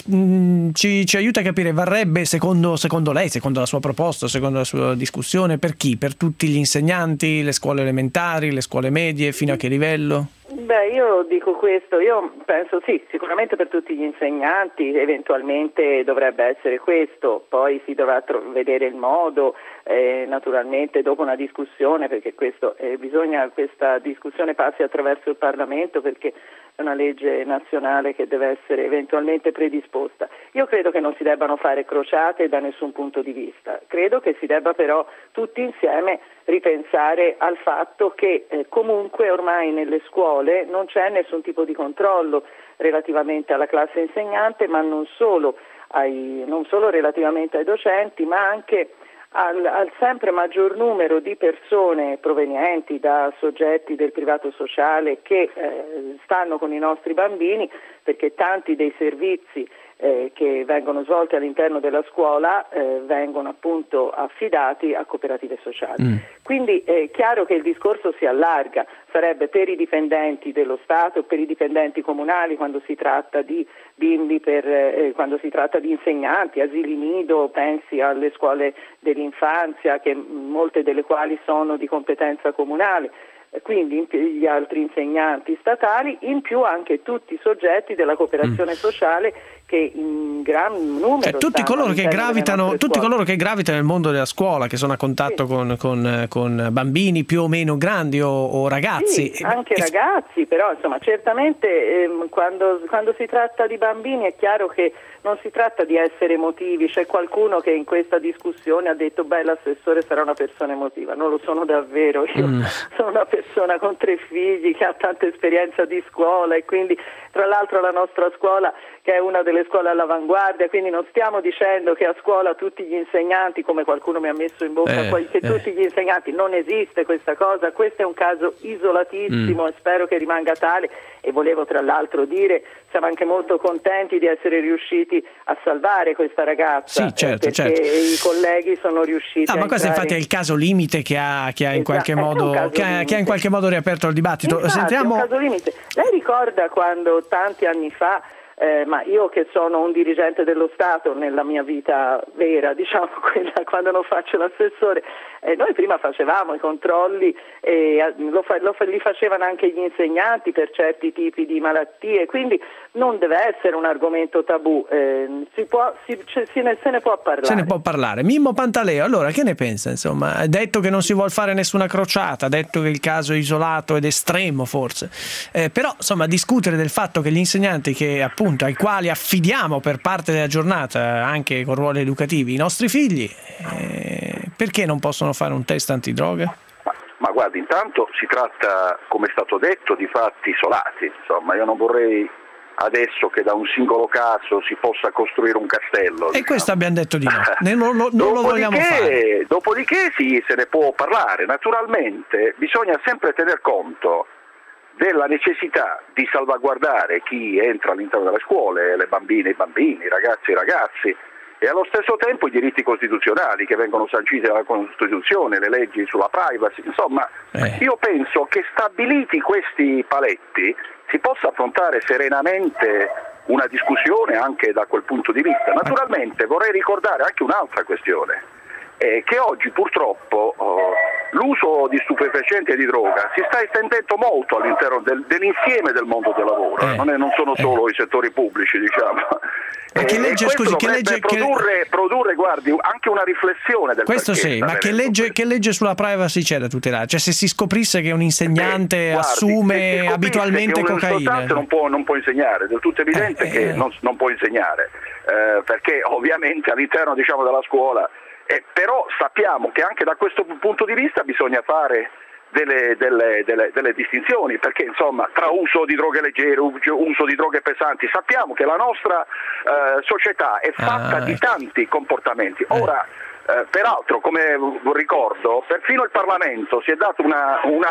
B: ci, ci aiuta a capire, varrebbe secondo, secondo lei, secondo la sua proposta, secondo la sua discussione, per chi? Per tutti gli insegnanti? Le scuole elementari, le scuole medie, fino a che livello?
D: Beh, io dico questo, io penso sì, sicuramente per tutti gli insegnanti, eventualmente dovrebbe essere questo, poi si dovrà tro- vedere il modo, eh, naturalmente dopo una discussione, perché questo eh, bisogna questa discussione passi attraverso il Parlamento, perché è una legge nazionale che deve essere eventualmente predisposta. Io credo che non si debbano fare crociate da nessun punto di vista, credo che si debba però tutti insieme ripensare al fatto che eh, comunque ormai nelle scuole non c'è nessun tipo di controllo relativamente alla classe insegnante, ma non solo, ai, non solo relativamente ai docenti, ma anche al, al sempre maggior numero di persone provenienti da soggetti del privato sociale che eh, stanno con i nostri bambini, perché tanti dei servizi Eh, che vengono svolti all'interno della scuola eh, vengono appunto affidati a cooperative sociali. Mm. Quindi è chiaro che il discorso si allarga, sarebbe per i dipendenti dello Stato, per i dipendenti comunali quando si tratta di bimbi, per, eh, quando si tratta di insegnanti, asili nido, pensi alle scuole dell'infanzia, che molte delle quali sono di competenza comunale. Quindi gli altri insegnanti statali, in più anche tutti i soggetti della cooperazione mm. sociale che in gran numero
B: cioè, tutti coloro che gravitano tutti coloro che gravitano nel mondo della scuola, che sono a contatto sì. con, con, con bambini più o meno grandi o, o ragazzi,
D: sì, anche ragazzi, però insomma certamente ehm, quando, quando si tratta di bambini è chiaro che non si tratta di essere emotivi. C'è qualcuno che in questa discussione ha detto beh, l'assessore sarà una persona emotiva. Non lo sono davvero, io mm. sono una persona con tre figli che ha tanta esperienza di scuola e quindi tra l'altro la nostra scuola, che è una delle scuole all'avanguardia, quindi non stiamo dicendo che a scuola tutti gli insegnanti, come qualcuno mi ha messo in bocca,
B: eh,
D: poi che
B: eh.
D: tutti gli insegnanti, non esiste questa cosa, questo è un caso isolatissimo mm. e spero che rimanga tale. E volevo tra l'altro dire, siamo anche molto contenti di essere riusciti a salvare questa ragazza,
B: sì, certo,
D: eh, perché
B: certo.
D: i colleghi sono riusciti
B: ah,
D: a
B: ma questo
D: entrare...
B: infatti è il caso limite che ha, che ha in
D: esatto,
B: qualche modo che ha, che ha in qualche modo riaperto il dibattito.
D: Infatti,
B: Sentiamo...
D: è un caso limite. Lei ricorda quando tanti anni fa Eh, ma io che sono un dirigente dello Stato nella mia vita vera, diciamo quella quando non faccio l'assessore, eh, noi prima facevamo i controlli e lo fa, lo fa, li facevano anche gli insegnanti per certi tipi di malattie, quindi non deve essere un argomento tabù, eh, si può, si, cioè, se, ne, se ne può parlare.
B: Se ne può parlare. Mimmo Pantaleo, allora che ne pensa? Insomma, ha detto che non si vuol fare nessuna crociata, ha detto che il caso è isolato ed estremo forse, eh, però insomma discutere del fatto che gli insegnanti che appunto ai quali affidiamo per parte della giornata anche con ruoli educativi i nostri figli, eh, perché non possono fare un test antidroga?
E: Ma, ma guardi, intanto si tratta, come è stato detto, di fatti isolati, insomma io non vorrei adesso che da un singolo caso si possa costruire un castello.
B: E
E: diciamo.
B: Questo abbiamo detto di no, non, non, non lo vogliamo fare.
E: Dopodiché sì, se ne può parlare, naturalmente bisogna sempre tener conto della necessità di salvaguardare chi entra all'interno delle scuole, le bambine, i bambini, i ragazzi e i ragazzi, e allo stesso tempo i diritti costituzionali che vengono sanciti dalla Costituzione, le leggi sulla privacy, insomma eh. io penso che stabiliti questi paletti si possa affrontare serenamente una discussione anche da quel punto di vista. Naturalmente vorrei ricordare anche un'altra questione, eh, che oggi purtroppo oh, l'uso di stupefacenti e di droga si sta estendendo molto all'interno del, dell'insieme del mondo del lavoro, eh, non, è, non sono solo eh. i settori pubblici, diciamo.
B: Ma che legge, scusi, che legge
E: produrre,
B: che...
E: produrre guardi, anche una riflessione del
B: questo sì, ma che legge, che legge sulla privacy c'è da tutelare? Cioè se si scoprisse che un insegnante eh, guardi, assume abitualmente
E: che
B: cocaina
E: non può, non può insegnare, è del tutto evidente eh, che eh. Non, non può insegnare, eh, perché ovviamente all'interno diciamo della scuola Eh, però sappiamo che anche da questo punto di vista bisogna fare delle, delle, delle, delle distinzioni, perché insomma tra uso di droghe leggere, uso di droghe pesanti, sappiamo che la nostra eh, società è fatta ah, di ecco. tanti comportamenti. Ora eh. Eh, peraltro, come ricordo, perfino il Parlamento si è dato una, una,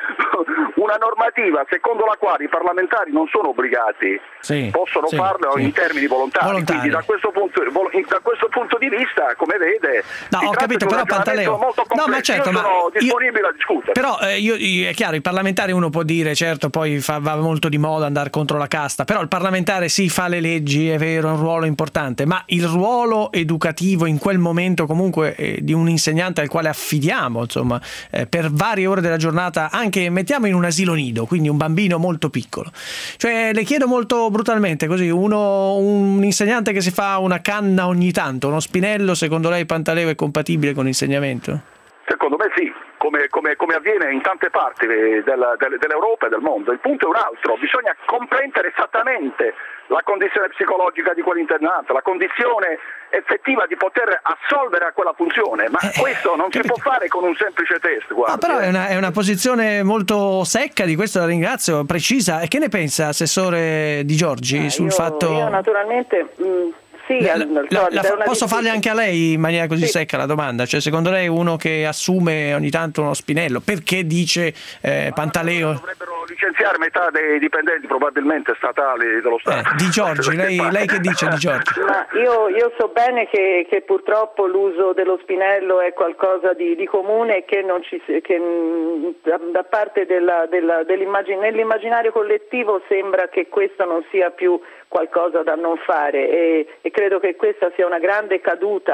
E: una normativa secondo la quale i parlamentari non sono obbligati, sì, possono sì, farlo sì. in termini volontari. volontari. Quindi da questo, punto, da questo punto di vista, come vede,
B: no, ho capito, però Pantaleo,
E: molto
B: no, ma certo,
E: io sono
B: ma
E: disponibile
B: io,
E: a discutere.
B: Però eh, io, è chiaro, i parlamentari uno può dire, certo, poi fa, va molto di moda andare contro la casta, però il parlamentare sì fa le leggi, è vero, è un ruolo importante, ma il ruolo educativo in quel momento comunque eh, di un insegnante al quale affidiamo insomma eh, per varie ore della giornata, anche mettiamo in un asilo nido, quindi un bambino molto piccolo, cioè le chiedo molto brutalmente così, uno un insegnante che si fa una canna ogni tanto, uno spinello, secondo lei Pantaleo è compatibile con l'insegnamento?
E: Secondo me sì, come, come, come avviene in tante parti della, dell'Europa e del mondo. Il punto è un altro, bisogna comprendere esattamente la condizione psicologica di quell'internato, la condizione effettiva di poter assolvere a quella funzione, ma eh, questo non capito. si può fare con un semplice test. Guarda.
B: Ah, però è una, è una posizione molto secca, di questo la ringrazio, precisa. E che ne pensa Assessore Di Giorgi eh, sul
D: io,
B: fatto...
D: Io naturalmente... Mh... Sì,
B: la, la, la, posso farle anche a lei in maniera così
D: sì.
B: secca la domanda, cioè secondo lei uno che assume ogni tanto uno spinello, perché dice eh, Pantaleo
E: dovrebbero licenziare metà dei dipendenti probabilmente statali dello Stato.
B: eh, Di Giorgi, lei, lei che dice Di Giorgi?
D: Ma io, io so bene che, che purtroppo l'uso dello spinello è qualcosa di, di comune e che, non ci, che da, da parte della, della, dell'immagine, nell'immaginario collettivo sembra che questo non sia più qualcosa da non fare e, e credo che questa sia una grande caduta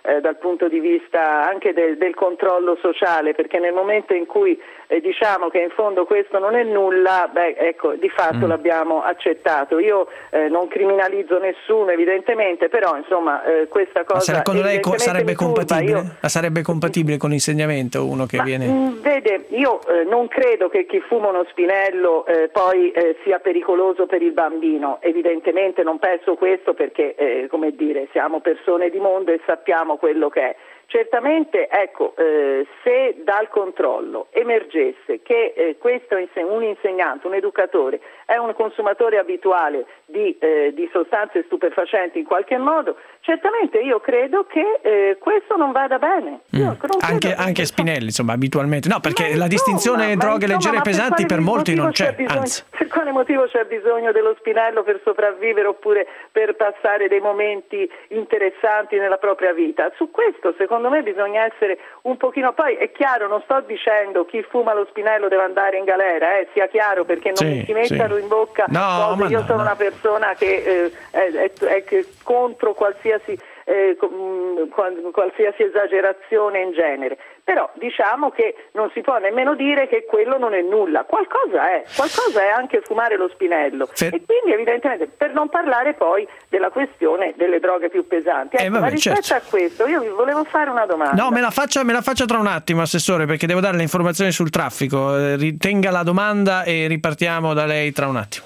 D: eh, dal punto di vista anche del, del controllo sociale, perché nel momento in cui eh, diciamo che in fondo questo non è nulla, beh, ecco, di fatto mm. l'abbiamo accettato. Io eh, non criminalizzo nessuno evidentemente, però insomma eh, questa cosa...
B: Ma secondo lei sarebbe compatibile?
D: Io...
B: La sarebbe compatibile con l'insegnamento uno che
D: Ma,
B: viene...
D: Mh, vede, io eh, non credo che chi fuma uno spinello eh, poi eh, sia pericoloso per il bambino, evidentemente non penso questo perché, eh, come dire, siamo persone di mondo e sappiamo quello che è. Certamente, ecco, eh, se dal controllo emergesse che eh, questo un insegnante, un educatore, è un consumatore abituale di, eh, di sostanze stupefacenti in qualche modo, certamente io credo che eh, questo non vada bene. Io
B: mm. Anche, anche Spinelli, insomma, abitualmente. No, perché insomma, la distinzione droghe leggere e pesanti per, per molti non c'è.
D: Bisogno,
B: anzi.
D: Per quale motivo c'è bisogno dello spinello per sopravvivere oppure per passare dei momenti interessanti nella propria vita? Su questo, secondo Secondo me bisogna essere un pochino, poi è chiaro, non sto dicendo chi fuma lo spinello deve andare in galera, eh, sia chiaro, perché non
B: sì,
D: mi si mettano
B: sì.
D: in bocca
B: no,
D: cose. Io
B: no,
D: sono
B: no.
D: una persona che eh, è, è, è contro qualsiasi eh, qualsiasi esagerazione in genere, però diciamo che non si può nemmeno dire che quello non è nulla, qualcosa è, qualcosa è anche fumare lo spinello. Fer- e quindi evidentemente, per non parlare poi della questione delle droghe più pesanti. Ecco, eh, vabbè, ma rispetto certo. a questo io vi volevo fare una domanda.
B: No, me la faccia, me la faccia tra un attimo, Assessore, perché devo dare le informazioni sul traffico. Eh, ritenga la domanda e ripartiamo da lei tra un attimo.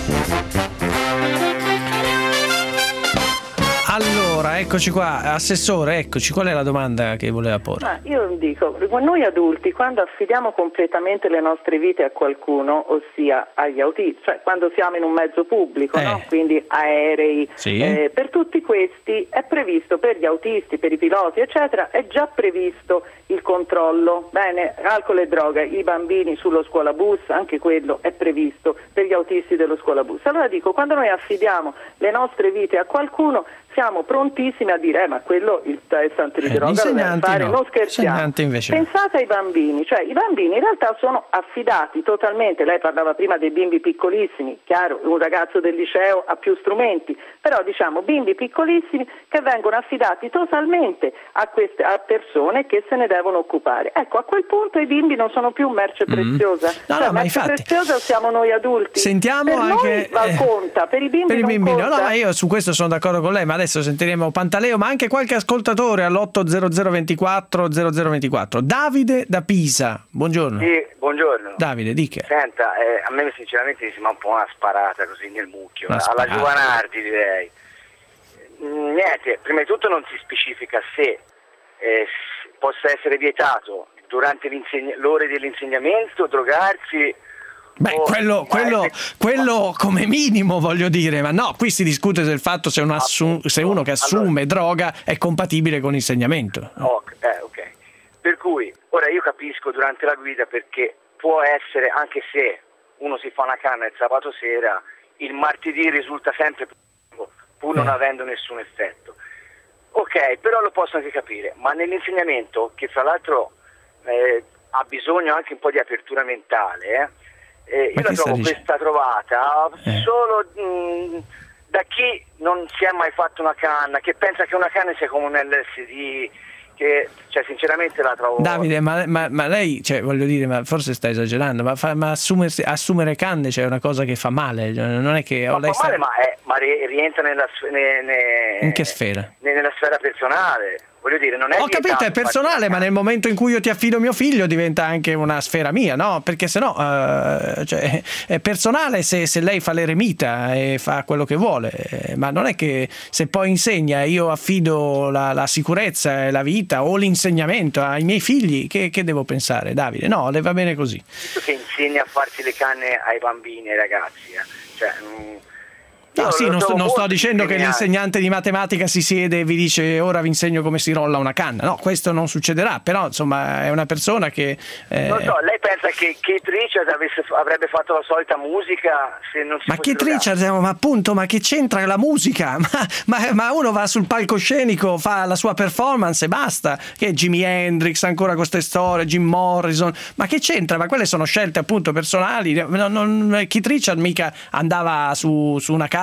B: Allora, eccoci qua, Assessore, eccoci, qual è la domanda che voleva porre?
D: Ah, io dico, noi adulti quando affidiamo completamente le nostre vite a qualcuno, ossia agli autisti, cioè quando siamo in un mezzo pubblico,
B: eh.
D: no? Quindi aerei,
B: sì.
D: eh, per tutti questi è previsto, per gli autisti, per i piloti, eccetera, è già previsto il controllo, bene, alcol e droga, i bambini sullo scuolabus, anche quello è previsto per gli autisti dello scuolabus. Allora dico, quando noi affidiamo le nostre vite a qualcuno, siamo prontissimi a dire eh, ma quello il test di droga lo deve fare,
B: no.
D: non scherziamo.
B: Invece
D: Pensate ai bambini, cioè i bambini in realtà sono affidati totalmente, lei parlava prima dei bimbi piccolissimi, chiaro, un ragazzo del liceo ha più strumenti, però diciamo bimbi piccolissimi che vengono affidati totalmente a, queste, a persone che se ne devono occupare. Ecco, a quel punto i bimbi non sono più merce preziosa,
B: mm. no,
D: cioè,
B: no, ma
D: merce
B: infatti,
D: preziosa siamo noi adulti.
B: Sentiamo
D: per
B: anche
D: noi
B: eh,
D: conta, per i bimbi
B: per i
D: non
B: bimbi
D: conta.
B: no, no, ma io su questo sono d'accordo con lei, ma adesso sentiremo Pantaleo, ma anche qualche ascoltatore all'otto zero zero ventiquattro zero zero ventiquattro. Davide da Pisa, buongiorno.
F: Sì, buongiorno.
B: Davide, dica.
F: Senta, eh, a me sinceramente mi sembra un po' una sparata così nel mucchio,
B: Una
F: alla
B: sparata.
F: Giovanardi direi. Niente, prima di tutto non si specifica se eh, possa essere vietato durante l'ore dell'insegnamento drogarsi.
B: Beh,
F: oh,
B: quello, quello,
F: ma...
B: quello come minimo, voglio dire, ma no, qui si discute del fatto se, un assu- se uno che assume allora, droga è compatibile con l'insegnamento.
F: Oh, eh, ok. Per cui, ora io capisco durante la guida perché può essere, anche se uno si fa una canna il sabato sera, il martedì risulta sempre pur non eh. avendo nessun effetto. Ok, però lo posso anche capire, ma nell'insegnamento, che fra l'altro eh, ha bisogno anche un po' di apertura mentale, eh, Eh, io la trovo questa trovata eh. solo mh, da chi non si è mai fatto una canna, che pensa che una canna sia come un L S D, che cioè sinceramente la trovo.
B: Davide, ma, ma, ma lei, cioè voglio dire, ma forse sta esagerando, ma, fa, ma assumere, assumere canne c'è cioè una cosa che fa male, non è che
F: no,
B: lei
F: fa
B: sta...
F: male, ma, è, ma rientra nella, ne, ne,
B: in che sfera?
F: Nella sfera personale. Voglio dire, non è
B: ho capito, è personale, ma nel momento in cui io ti affido mio figlio diventa anche una sfera mia, no? Perché sennò uh, cioè, è personale se, se lei fa l'eremita e fa quello che vuole, ma non è che se poi insegna io affido la, la sicurezza e la vita o l'insegnamento ai miei figli, che, che devo pensare, Davide? No, le va bene così.
F: Visto che insegna a farsi le canne ai bambini e ai ragazzi, eh? cioè... Mh...
B: No, sì, non sto, non sto dicendo che l'insegnante di matematica si siede e vi dice ora vi insegno come si rolla una canna, no, questo non succederà, però insomma è una persona che... Eh...
F: Non so, lei pensa che Keith Richards avesse, avrebbe fatto la solita musica se non si
B: ma
F: fosse
B: Keith Richards, ma appunto, ma che c'entra la musica? Ma, ma, ma uno va sul palcoscenico, fa la sua performance e basta, che è Jimi Hendrix, ancora con queste storie, Jim Morrison, ma che c'entra? Ma quelle sono scelte appunto personali, non, non, Keith Richards mica andava su, su una casa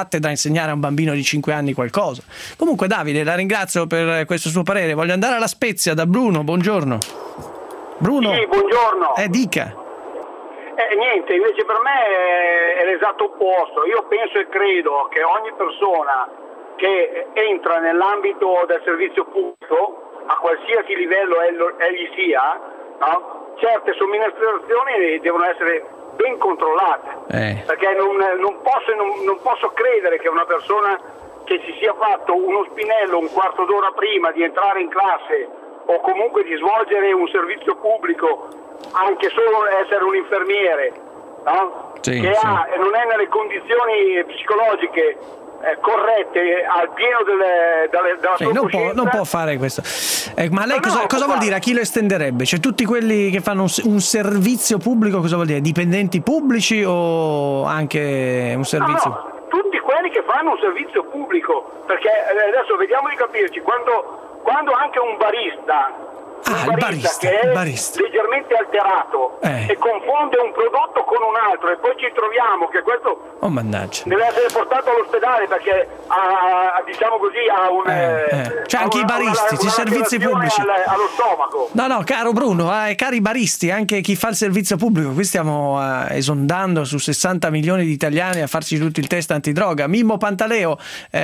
B: cattedra a insegnare a un bambino di cinque anni qualcosa. Comunque Davide, la ringrazio per questo suo parere. Voglio andare alla Spezia da Bruno, buongiorno. Bruno.
G: Sì, buongiorno.
B: Eh, dica.
G: Eh, niente, invece per me è l'esatto opposto. Io penso e credo che ogni persona che entra nell'ambito del servizio pubblico, a qualsiasi livello egli sia, no? Certe somministrazioni devono essere ben controllate, eh. perché non, non, posso, non, non posso credere che una persona che si sia fatto uno spinello un quarto d'ora prima di entrare in classe o comunque di svolgere un servizio pubblico, anche solo essere un infermiere, no? Sì, che sì. ha, non è nelle condizioni psicologiche eh, corrette al pieno delle, delle, della
B: sì,
G: sua
B: non
G: coscienza.
B: può, non può fare questo. Eh, ma lei
G: no,
B: cosa,
G: no,
B: cosa vuol dire? A chi lo estenderebbe? Cioè tutti quelli che fanno un, un servizio pubblico, cosa vuol dire? Dipendenti pubblici o anche un servizio?
G: No, no, tutti quelli che fanno un servizio pubblico, perché adesso vediamo di capirci, quando, quando anche un barista
B: Ah,
G: un
B: il
G: barista,
B: barista,
G: che è
B: barista.
G: leggermente alterato
B: eh.
G: e confonde un prodotto con un altro e poi ci troviamo che questo
B: oh, mannaggia.
G: deve essere portato all'ospedale perché ha, diciamo così, ha un
B: eh, eh. cioè anche una, i baristi, una, una servizi pubblici
G: al, allo stomaco.
B: No, no, caro Bruno, eh, cari baristi, anche chi fa il servizio pubblico, qui stiamo eh, esondando su sessanta milioni di italiani a farsi tutti il test antidroga. Mimmo Pantaleo,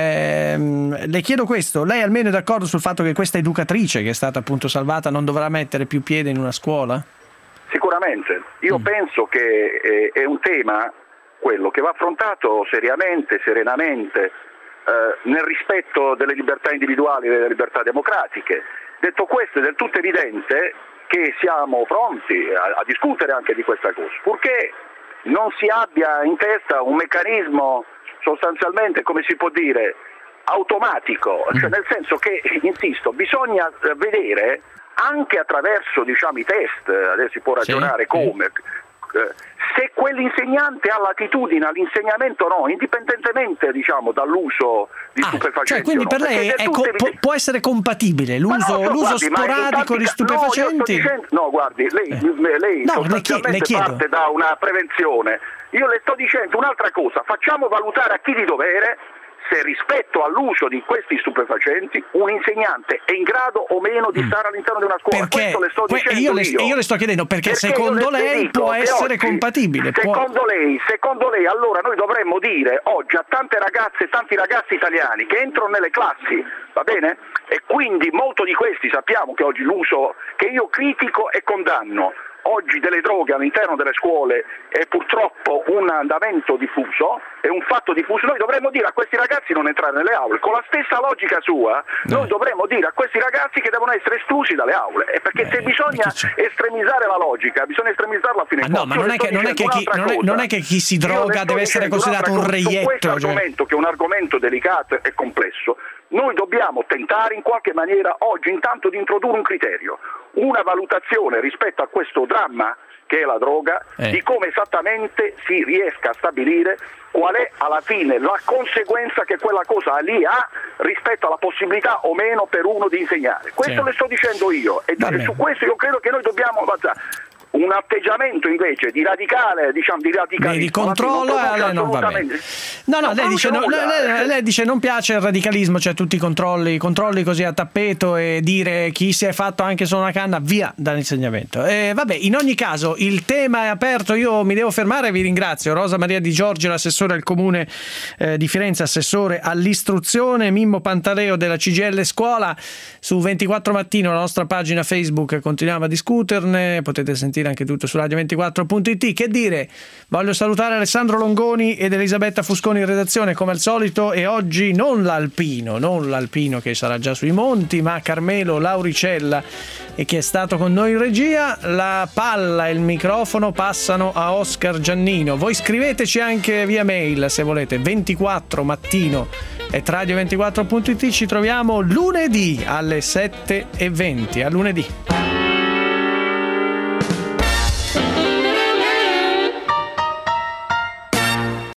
B: ehm, le chiedo questo, lei almeno è d'accordo sul fatto che questa educatrice che è stata appunto salvata non dovrà mettere più piede in una scuola?
E: Sicuramente, io mm. penso che eh, è un tema quello che va affrontato seriamente, serenamente, eh, nel rispetto delle libertà individuali e delle libertà democratiche. Detto questo, è del tutto evidente che siamo pronti a, a discutere anche di questa cosa, purché non si abbia in testa un meccanismo sostanzialmente, come si può dire, automatico, cioè nel senso che, insisto, bisogna vedere anche attraverso, diciamo, i test, adesso si può ragionare sì, come, sì. se quell'insegnante ha l'attitudine all'insegnamento o no, indipendentemente, diciamo, dall'uso di ah, stupefacenti.
B: Cioè, quindi per lei è co- può, può essere compatibile l'uso, no, l'uso guardi, sporadico di stupefacenti?
E: No, dicendo, no, guardi, lei,
B: eh.
E: lei
B: no,
E: sostanzialmente
B: le chiedo, le
E: parte da una prevenzione. Io le sto dicendo un'altra cosa, facciamo valutare a chi di dovere se rispetto all'uso di questi stupefacenti un insegnante è in grado o meno di stare all'interno di una scuola.
B: Perché
E: questo le sto dicendo
B: io, le,
E: io.
B: io le sto chiedendo perché, perché
E: le
B: secondo lei può essere
E: oggi,
B: compatibile.
E: Secondo
B: può...
E: lei, secondo lei allora noi dovremmo dire oggi a tante ragazze e tanti ragazzi italiani che entrano nelle classi, va bene? E quindi molto di questi sappiamo che oggi l'uso che io critico e condanno oggi delle droghe all'interno delle scuole è purtroppo un andamento diffuso, è un fatto diffuso. Noi dovremmo dire a questi ragazzi non entrare nelle aule, con la stessa logica sua noi dovremmo dire a questi ragazzi che devono essere esclusi dalle aule, e perché Beh, se bisogna estremizzare la logica bisogna estremizzarla fino in
B: fondo. No, ma non è, che, non, è che chi, non, è, non è che chi si droga deve essere considerato un reietto.
E: Questo
B: cioè...
E: argomento, che è un argomento delicato e complesso, noi dobbiamo tentare in qualche maniera oggi intanto di introdurre un criterio, una valutazione rispetto a questo dramma che è la droga, eh. di come esattamente si riesca a stabilire qual è alla fine la conseguenza che quella cosa lì ha rispetto alla possibilità o meno per uno di insegnare. Questo sì. le sto dicendo io, e Vabbè. su questo io credo che noi dobbiamo avanzare. Un atteggiamento invece di radicale, diciamo di radicalismo,
B: di controllo,
E: non,
B: eh, non va bene. No, no, no lei, dice, no lei, lei, lei dice non piace il radicalismo, cioè tutti i controlli, controlli così a tappeto e dire chi si è fatto anche solo una canna via dall'insegnamento. E vabbè, in ogni caso il tema è aperto, io mi devo fermare, vi ringrazio. Rosa Maria Di Giorgio, l'assessore al comune eh, di Firenze, assessore all'istruzione, Mimmo Pantaleo della C G I L Scuola. Su ventiquattro Mattino, la nostra pagina Facebook, continuiamo a discuterne, potete sentire anche tutto su radio ventiquattro punto it. Che dire, voglio salutare Alessandro Longoni ed Elisabetta Fusconi in redazione come al solito, e oggi non l'Alpino, non l'Alpino che sarà già sui monti, ma Carmelo Lauricella, e che è stato con noi in regia. La palla e il microfono passano a Oscar Giannino. Voi scriveteci anche via mail se volete, ventiquattro mattino e radio ventiquattro punto it. Ci troviamo lunedì alle sette e venti. A lunedì.